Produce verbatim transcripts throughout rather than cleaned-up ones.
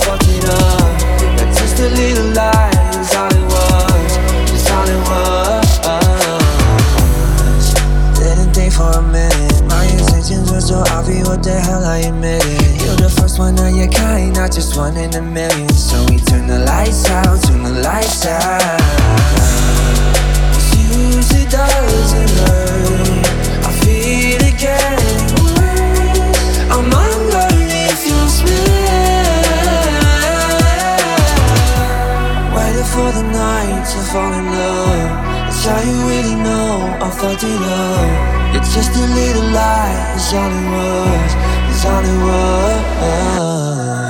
fucked it up. You're just a little lie, it's all it was, it's all it was. Didn't think for a minute, my intentions were so obvious, what the hell I admitted. You're the first one of your kind, not just one in a million. So we turn the lights out, turn the lights out. Usually doesn't hurt, I feel it getting worse. I'm underneath your spell, waiting for the night to fall in love. That's how you really know I fucked it up. It's just a little lie, it's all it was, it's all it was.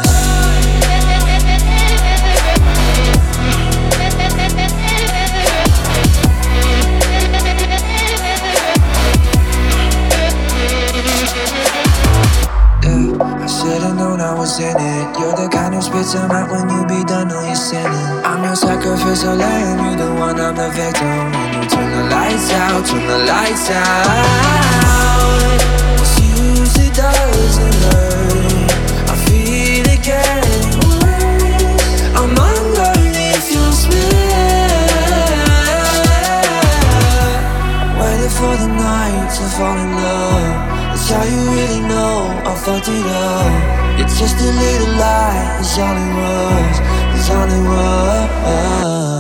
I should've known I was in it. You're the kind who spits them out when you be done all your sinning. I'm your sacrificial lamb, you the one, I'm the victim. When you turn the lights out, turn the lights out. Cause usually doesn't hurt, I feel it getting worse. I'm underneath your spell, waiting for the night to fall in love. That's how you really know I fucked it up. It's just a little lie, it's all it was, it's all it was.